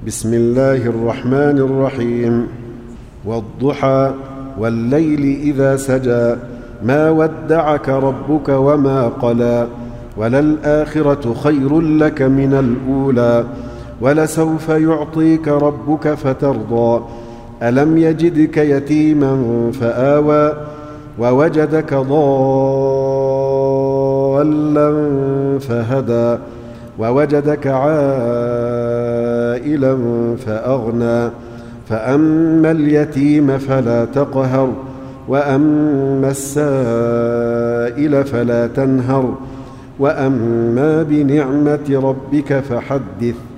بسم الله الرحمن الرحيم. والضحى والليل إذا سجى ما ودعك ربك وما قلى وللآخرة خير لك من الأولى ولسوف يعطيك ربك فترضى ألم يجدك يتيما فآوى ووجدك ضالا فهدى ووجدك عائلا فأغنى فأما اليتيم فلا تقهر وأما السائل فلا تنهر وأما بنعمة ربك فحدث.